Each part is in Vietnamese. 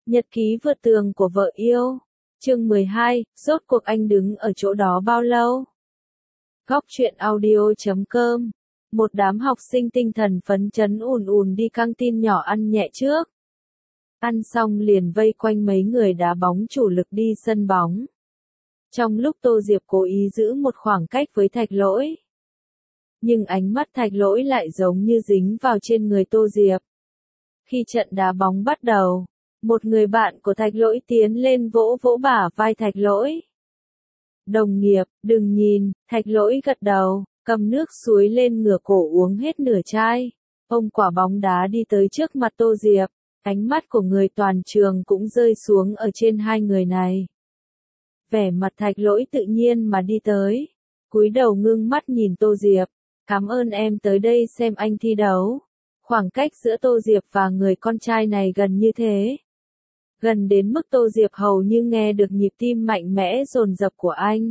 Nhật ký vượt tường của vợ yêu. Chương 12, rốt cuộc anh đứng ở chỗ đó bao lâu? Góc truyện audio.com. Một đám học sinh tinh thần phấn chấn ùn ùn đi căng tin nhỏ ăn nhẹ trước. Ăn xong liền vây quanh mấy người đá bóng chủ lực đi sân bóng. Trong lúc Tô Diệp cố ý giữ một khoảng cách với Thạch Lỗi. Nhưng ánh mắt Thạch Lỗi lại giống như dính vào trên người Tô Diệp. Khi trận đá bóng bắt đầu, một người bạn của Thạch Lỗi tiến lên vỗ vỗ bả vai Thạch Lỗi. Đồng nghiệp, đừng nhìn, Thạch Lỗi gật đầu, cầm nước suối lên ngửa cổ uống hết nửa chai. Ông quả bóng đá đi tới trước mặt Tô Diệp, ánh mắt của người toàn trường cũng rơi xuống ở trên hai người này. Vẻ mặt Thạch Lỗi tự nhiên mà đi tới, cúi đầu ngưng mắt nhìn Tô Diệp, cảm ơn em tới đây xem anh thi đấu. Khoảng cách giữa Tô Diệp và người con trai này gần như thế. Gần đến mức Tô Diệp hầu như nghe được nhịp tim mạnh mẽ dồn dập của anh.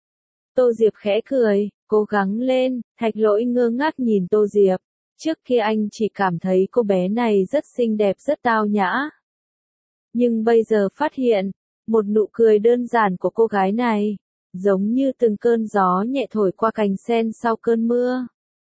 Tô Diệp khẽ cười, cố gắng lên, Thạch Lỗi ngơ ngác nhìn Tô Diệp. Trước kia anh chỉ cảm thấy cô bé này rất xinh đẹp rất tao nhã. Nhưng bây giờ phát hiện, một nụ cười đơn giản của cô gái này, giống như từng cơn gió nhẹ thổi qua cành sen sau cơn mưa.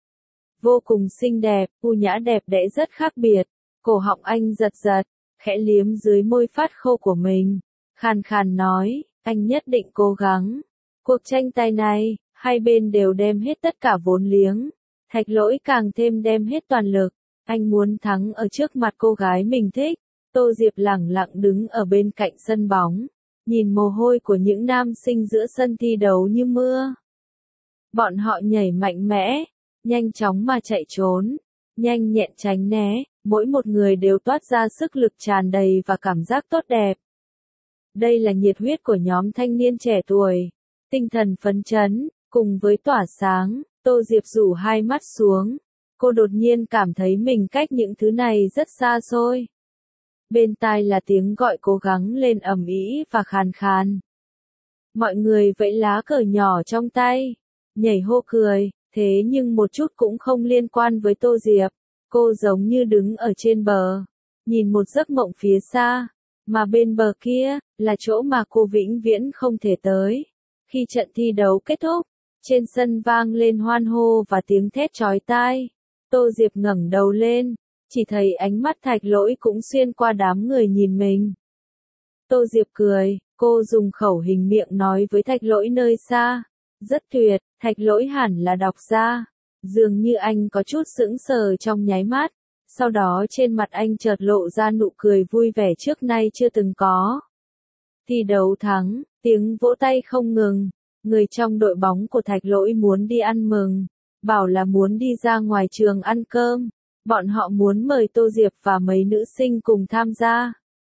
Vô cùng xinh đẹp, u nhã đẹp đẽ rất khác biệt. Cổ họng anh giật giật, khẽ liếm dưới môi phát khô của mình. Khàn khàn nói, anh nhất định cố gắng. Cuộc tranh tài này, hai bên đều đem hết tất cả vốn liếng. Thạch Lỗi càng thêm đem hết toàn lực. Anh muốn thắng ở trước mặt cô gái mình thích. Tô Diệp lẳng lặng đứng ở bên cạnh sân bóng. Nhìn mồ hôi của những nam sinh giữa sân thi đấu như mưa. Bọn họ nhảy mạnh mẽ, nhanh chóng mà chạy trốn, nhanh nhẹn tránh né, mỗi một người đều toát ra sức lực tràn đầy và cảm giác tốt đẹp. Đây là nhiệt huyết của nhóm thanh niên trẻ tuổi, tinh thần phấn chấn, cùng với tỏa sáng. Tô Diệp rủ hai mắt xuống, cô đột nhiên cảm thấy mình cách những thứ này rất xa xôi. Bên tai là tiếng gọi cố gắng lên ầm ĩ và khàn khàn. Mọi người vẫy lá cờ nhỏ trong tay, nhảy hô cười. Thế nhưng một chút cũng không liên quan với Tô Diệp, cô giống như đứng ở trên bờ, nhìn một giấc mộng phía xa, mà bên bờ kia, là chỗ mà cô vĩnh viễn không thể tới. Khi trận thi đấu kết thúc, trên sân vang lên hoan hô và tiếng thét chói tai, Tô Diệp ngẩng đầu lên, chỉ thấy ánh mắt Thạch Lỗi cũng xuyên qua đám người nhìn mình. Tô Diệp cười, cô dùng khẩu hình miệng nói với Thạch Lỗi nơi xa. Rất tuyệt, Thạch Lỗi hẳn là đọc ra. Dường như anh có chút sững sờ trong nháy mắt. Sau đó trên mặt anh chợt lộ ra nụ cười vui vẻ trước nay chưa từng có. Thi đấu thắng, tiếng vỗ tay không ngừng. Người trong đội bóng của Thạch Lỗi muốn đi ăn mừng. Bảo là muốn đi ra ngoài trường ăn cơm. Bọn họ muốn mời Tô Diệp và mấy nữ sinh cùng tham gia.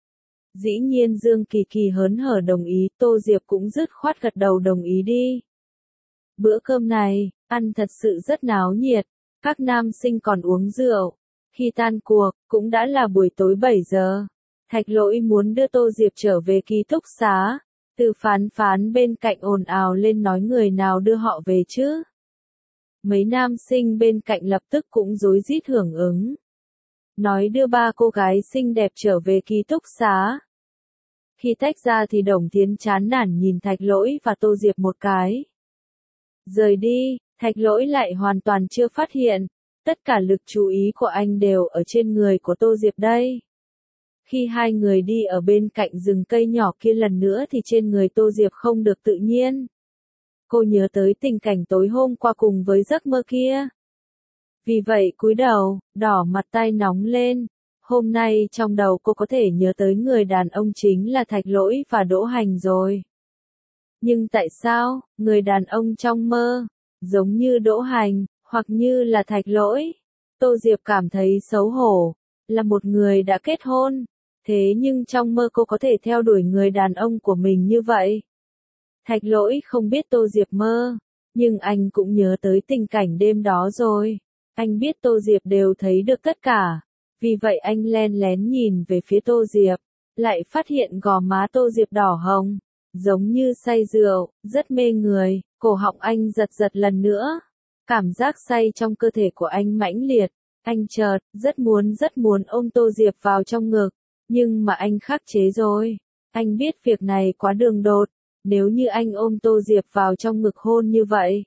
Dĩ nhiên Dương Kỳ Kỳ hớn hở đồng ý, Tô Diệp cũng dứt khoát gật đầu đồng ý đi. Bữa cơm này, ăn thật sự rất náo nhiệt, các nam sinh còn uống rượu. Khi tan cuộc, cũng đã là buổi tối 7 giờ. Thạch Lỗi muốn đưa Tô Diệp trở về ký túc xá. Từ phán bên cạnh ồn ào lên nói người nào đưa họ về chứ. Mấy nam sinh bên cạnh lập tức cũng rối rít hưởng ứng. Nói đưa ba cô gái xinh đẹp trở về ký túc xá. Khi tách ra thì Đồng Thiến chán nản nhìn Thạch Lỗi và Tô Diệp một cái. Rời đi, Thạch Lỗi lại hoàn toàn chưa phát hiện, tất cả lực chú ý của anh đều ở trên người của Tô Diệp đây. Khi hai người đi ở bên cạnh rừng cây nhỏ kia lần nữa thì trên người Tô Diệp không được tự nhiên. Cô nhớ tới tình cảnh tối hôm qua cùng với giấc mơ kia. Vì vậy cúi đầu, đỏ mặt tay nóng lên. Hôm nay trong đầu cô có thể nhớ tới người đàn ông chính là Thạch Lỗi và Đỗ Hành rồi. Nhưng tại sao, người đàn ông trong mơ, giống như Đỗ Hành, hoặc như là Thạch Lỗi? Tô Diệp cảm thấy xấu hổ, là một người đã kết hôn, thế nhưng trong mơ cô có thể theo đuổi người đàn ông của mình như vậy. Thạch Lỗi không biết Tô Diệp mơ, nhưng anh cũng nhớ tới tình cảnh đêm đó rồi. Anh biết Tô Diệp đều thấy được tất cả, vì vậy anh len lén nhìn về phía Tô Diệp, lại phát hiện gò má Tô Diệp đỏ hồng. Giống như say rượu, rất mê người, cổ họng anh giật giật lần nữa. Cảm giác say trong cơ thể của anh mãnh liệt, anh chợt, rất muốn ôm Tô Diệp vào trong ngực. Nhưng mà anh khắc chế rồi. Anh biết việc này quá đường đột, nếu như anh ôm Tô Diệp vào trong ngực hôn như vậy.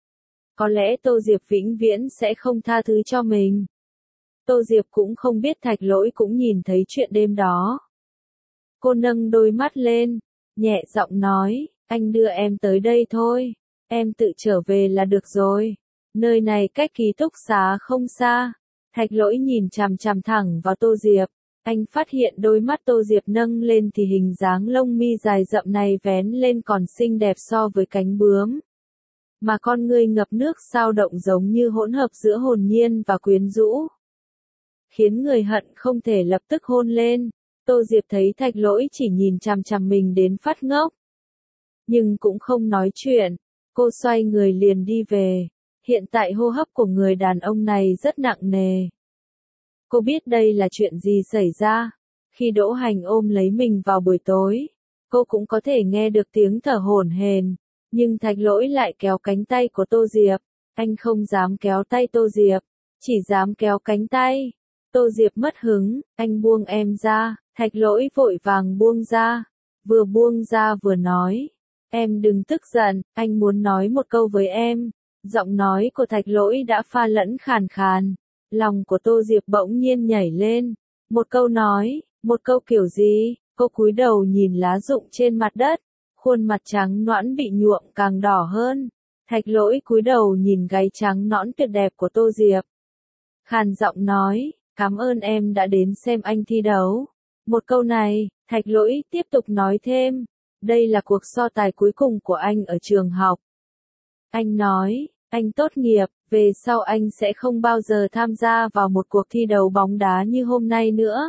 Có lẽ Tô Diệp vĩnh viễn sẽ không tha thứ cho mình. Tô Diệp cũng không biết Thạch Lỗi cũng nhìn thấy chuyện đêm đó. Cô nâng đôi mắt lên, nhẹ giọng nói, anh đưa em tới đây thôi, em tự trở về là được rồi. Nơi này cách ký túc xá không xa. Thạch Lỗi nhìn chằm chằm thẳng vào Tô Diệp. Anh phát hiện đôi mắt Tô Diệp nâng lên thì hình dáng lông mi dài rậm này vén lên còn xinh đẹp so với cánh bướm. Mà con ngươi ngập nước sao động giống như hỗn hợp giữa hồn nhiên và quyến rũ. Khiến người hận không thể lập tức hôn lên. Tô Diệp thấy Thạch Lỗi chỉ nhìn chằm chằm mình đến phát ngốc. Nhưng cũng không nói chuyện. Cô xoay người liền đi về. Hiện tại hô hấp của người đàn ông này rất nặng nề. Cô biết đây là chuyện gì xảy ra. Khi Đỗ Hành ôm lấy mình vào buổi tối, cô cũng có thể nghe được tiếng thở hổn hển, nhưng Thạch Lỗi lại kéo cánh tay của Tô Diệp. Anh không dám kéo tay Tô Diệp, chỉ dám kéo cánh tay. Tô Diệp mất hứng, anh buông em ra. Thạch Lỗi vội vàng buông ra, vừa buông ra vừa nói, em đừng tức giận, anh muốn nói một câu với em. Giọng nói của Thạch Lỗi đã pha lẫn khàn khàn, lòng của Tô Diệp bỗng nhiên nhảy lên. Một câu kiểu gì? Cô cúi đầu nhìn lá rụng trên mặt đất, khuôn mặt trắng nõn bị nhuộm càng đỏ hơn. Thạch Lỗi cúi đầu nhìn gáy trắng nõn tuyệt đẹp của Tô Diệp. Khàn giọng nói, cảm ơn em đã đến xem anh thi đấu. Một câu này, Thạch Lỗi tiếp tục nói thêm, đây là cuộc so tài cuối cùng của anh ở trường học. Anh nói, anh tốt nghiệp, về sau anh sẽ không bao giờ tham gia vào một cuộc thi đấu bóng đá như hôm nay nữa.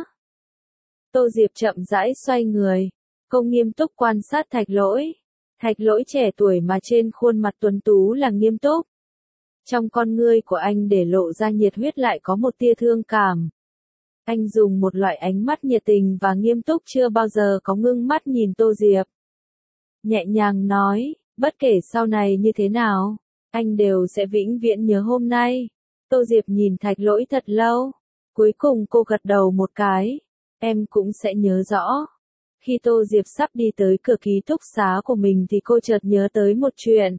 Tô Diệp chậm rãi xoay người, cô nghiêm túc quan sát Thạch Lỗi. Thạch Lỗi trẻ tuổi mà trên khuôn mặt tuấn tú là nghiêm túc. Trong con ngươi của anh để lộ ra nhiệt huyết lại có một tia thương cảm. Anh dùng một loại ánh mắt nhiệt tình và nghiêm túc chưa bao giờ có ngưng mắt nhìn Tô Diệp. Nhẹ nhàng nói, bất kể sau này như thế nào, anh đều sẽ vĩnh viễn nhớ hôm nay. Tô Diệp nhìn Thạch Lỗi thật lâu. Cuối cùng cô gật đầu một cái. Em cũng sẽ nhớ rõ. Khi Tô Diệp sắp đi tới cửa ký túc xá của mình thì cô chợt nhớ tới một chuyện.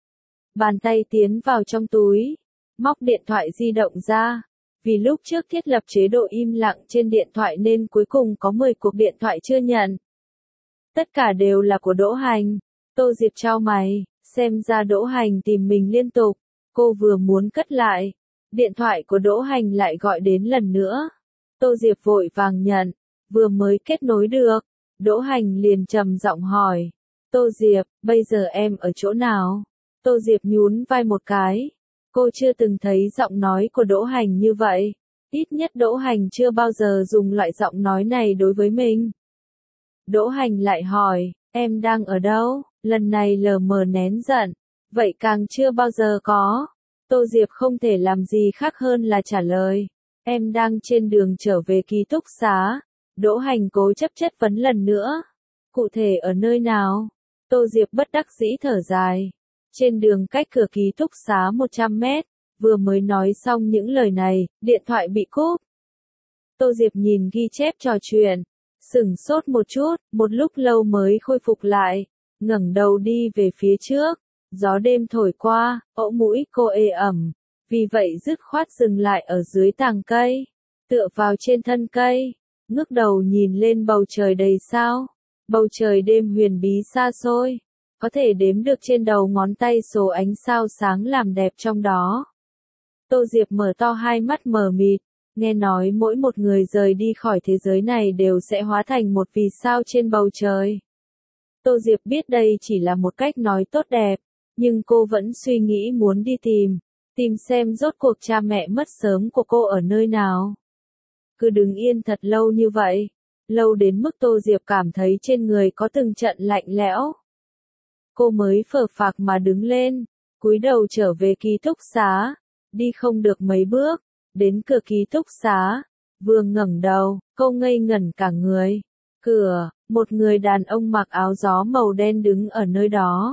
Bàn tay tiến vào trong túi, móc điện thoại di động ra. Vì lúc trước thiết lập chế độ im lặng trên điện thoại nên cuối cùng có 10 cuộc điện thoại chưa nhận. Tất cả đều là của Đỗ Hành. Tô Diệp chau mày, xem ra Đỗ Hành tìm mình liên tục. Cô vừa muốn cất lại, điện thoại của Đỗ Hành lại gọi đến lần nữa. Tô Diệp vội vàng nhận, vừa mới kết nối được, Đỗ Hành liền trầm giọng hỏi. Tô Diệp, bây giờ em ở chỗ nào? Tô Diệp nhún vai một cái. Cô chưa từng thấy giọng nói của Đỗ Hành như vậy. Ít nhất Đỗ Hành chưa bao giờ dùng loại giọng nói này đối với mình. Đỗ Hành lại hỏi, em đang ở đâu? Lần này lờ mờ nén giận. Vậy càng chưa bao giờ có. Tô Diệp không thể làm gì khác hơn là trả lời. Em đang trên đường trở về ký túc xá. Đỗ Hành cố chấp chất vấn lần nữa. Cụ thể ở nơi nào? Tô Diệp bất đắc dĩ thở dài. Trên đường cách cửa ký túc xá 100 mét. Vừa mới nói xong những lời này, điện thoại bị cúp. Tô Diệp nhìn ghi chép trò chuyện. Sửng sốt một chút, một lúc lâu mới khôi phục lại. Ngẩng đầu đi về phía trước. Gió đêm thổi qua, ỗ mũi cô ê ẩm. Vì vậy dứt khoát dừng lại ở dưới tàng cây. Tựa vào trên thân cây. Ngước đầu nhìn lên bầu trời đầy sao. Bầu trời đêm huyền bí xa xôi. Có thể đếm được trên đầu ngón tay số ánh sao sáng làm đẹp trong đó. Tô Diệp mở to hai mắt mờ mịt. Nghe nói mỗi một người rời đi khỏi thế giới này đều sẽ hóa thành một vì sao trên bầu trời. Tô Diệp biết đây chỉ là một cách nói tốt đẹp, nhưng cô vẫn suy nghĩ muốn đi tìm xem rốt cuộc cha mẹ mất sớm của cô ở nơi nào. Cứ đứng yên thật lâu như vậy, lâu đến mức Tô Diệp cảm thấy trên người có từng trận lạnh lẽo. Cô mới phờ phạc mà đứng lên, cúi đầu trở về ký túc xá, đi không được mấy bước, đến cửa ký túc xá, vừa ngẩng đầu, cô ngây ngẩn cả người. Cửa, một người đàn ông mặc áo gió màu đen đứng ở nơi đó.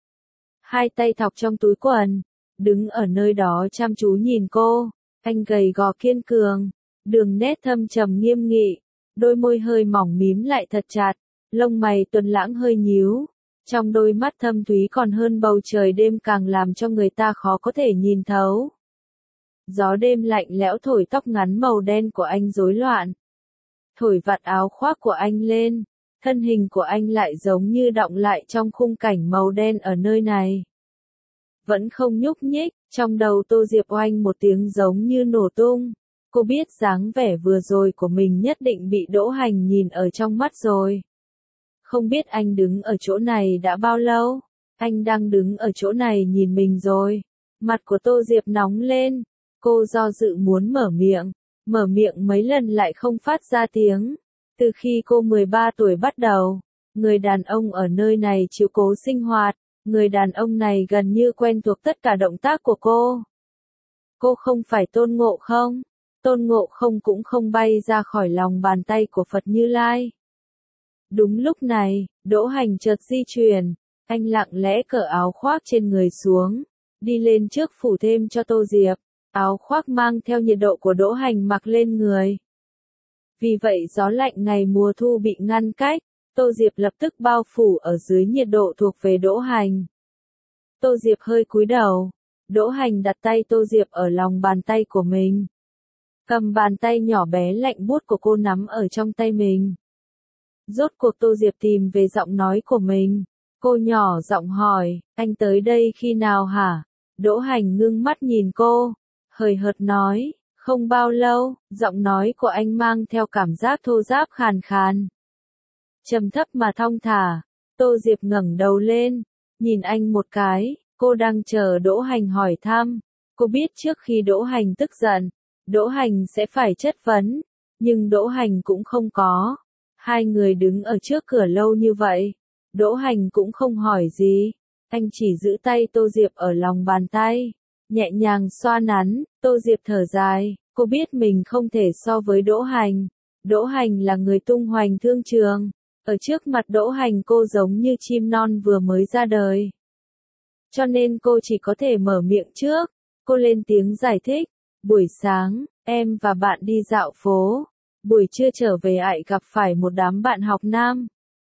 Hai tay thọc trong túi quần, đứng ở nơi đó chăm chú nhìn cô. Anh gầy gò kiên cường, đường nét thâm trầm nghiêm nghị, đôi môi hơi mỏng mím lại thật chặt, lông mày tuấn lãng hơi nhíu. Trong đôi mắt thâm thúy còn hơn bầu trời đêm càng làm cho người ta khó có thể nhìn thấu. Gió đêm lạnh lẽo thổi tóc ngắn màu đen của anh rối loạn. Thổi vạt áo khoác của anh lên, thân hình của anh lại giống như đọng lại trong khung cảnh màu đen ở nơi này. Vẫn không nhúc nhích, trong đầu Tô Diệp oanh một tiếng giống như nổ tung. Cô biết dáng vẻ vừa rồi của mình nhất định bị Đỗ Hành nhìn ở trong mắt rồi. Không biết anh đứng ở chỗ này đã bao lâu? Anh đang đứng ở chỗ này nhìn mình rồi. Mặt của Tô Diệp nóng lên. Cô do dự muốn mở miệng mấy lần lại không phát ra tiếng. Từ khi cô 13 tuổi bắt đầu, người đàn ông ở nơi này chịu cố sinh hoạt, người đàn ông này gần như quen thuộc tất cả động tác của cô. Cô không phải Tôn Ngộ Không, Tôn Ngộ Không cũng không bay ra khỏi lòng bàn tay của Phật Như Lai. Đúng lúc này, Đỗ Hành chợt di chuyển, anh lặng lẽ cởi áo khoác trên người xuống, đi lên trước phủ thêm cho Tô Diệp. Áo khoác mang theo nhiệt độ của Đỗ Hành mặc lên người. Vì vậy gió lạnh ngày mùa thu bị ngăn cách, Tô Diệp lập tức bao phủ ở dưới nhiệt độ thuộc về Đỗ Hành. Tô Diệp hơi cúi đầu, Đỗ Hành đặt tay Tô Diệp ở lòng bàn tay của mình. Cầm bàn tay nhỏ bé lạnh buốt của cô nắm ở trong tay mình. Rốt cuộc Tô Diệp tìm về giọng nói của mình. Cô nhỏ giọng hỏi, anh tới đây khi nào hả? Đỗ Hành ngưng mắt nhìn cô, hời hợt nói, không bao lâu. Giọng nói của anh mang theo cảm giác thô ráp khàn khàn. Trầm thấp mà thong thả. Tô Diệp ngẩng đầu lên, nhìn anh một cái, cô đang chờ Đỗ Hành hỏi thăm. Cô biết trước khi Đỗ Hành tức giận, Đỗ Hành sẽ phải chất vấn, nhưng Đỗ Hành cũng không có. Hai người đứng ở trước cửa lâu như vậy, Đỗ Hành cũng không hỏi gì, anh chỉ giữ tay Tô Diệp ở lòng bàn tay, nhẹ nhàng xoa nắn. Tô Diệp thở dài, cô biết mình không thể so với Đỗ Hành. Đỗ Hành là người tung hoành thương trường, ở trước mặt Đỗ Hành cô giống như chim non vừa mới ra đời. Cho nên cô chỉ có thể mở miệng trước. Cô lên tiếng giải thích, buổi sáng, em và bạn đi dạo phố, buổi trưa trở về lại gặp phải một đám bạn học nam.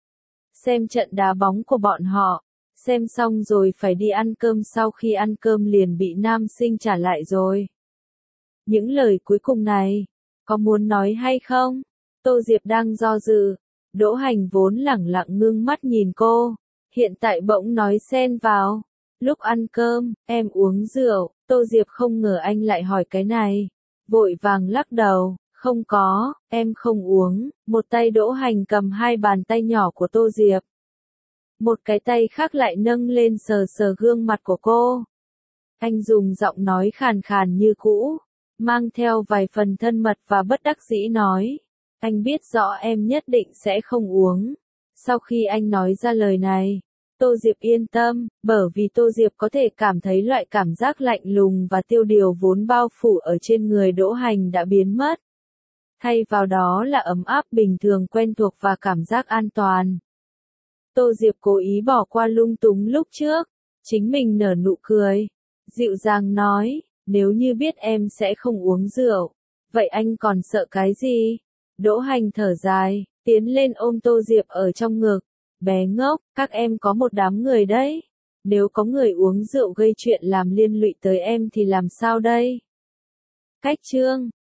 Xem trận đá bóng của bọn họ, xem xong rồi phải đi ăn cơm, sau khi ăn cơm liền bị nam sinh trả lại rồi. Những lời cuối cùng này, có muốn nói hay không? Tô Diệp đang do dự, Đỗ Hành vốn lẳng lặng ngưng mắt nhìn cô, hiện tại bỗng nói xen vào. Lúc ăn cơm, em uống rượu. Tô Diệp không ngờ anh lại hỏi cái này, vội vàng lắc đầu, không có, em không uống. Một tay Đỗ Hành cầm hai bàn tay nhỏ của Tô Diệp, một cái tay khác lại nâng lên sờ sờ gương mặt của cô. Anh dùng giọng nói khàn khàn như cũ, mang theo vài phần thân mật và bất đắc dĩ nói, anh biết rõ em nhất định sẽ không uống. Sau khi anh nói ra lời này, Tô Diệp yên tâm, bởi vì Tô Diệp có thể cảm thấy loại cảm giác lạnh lùng và tiêu điều vốn bao phủ ở trên người Đỗ Hành đã biến mất. Thay vào đó là ấm áp bình thường quen thuộc và cảm giác an toàn. Tô Diệp cố ý bỏ qua lung túng lúc trước, chính mình nở nụ cười, dịu dàng nói, nếu như biết em sẽ không uống rượu, vậy anh còn sợ cái gì? Đỗ Hành thở dài, tiến lên ôm Tô Diệp ở trong ngực. Bé ngốc, các em có một đám người đấy. Nếu có người uống rượu gây chuyện làm liên lụy tới em thì làm sao đây? Cách chương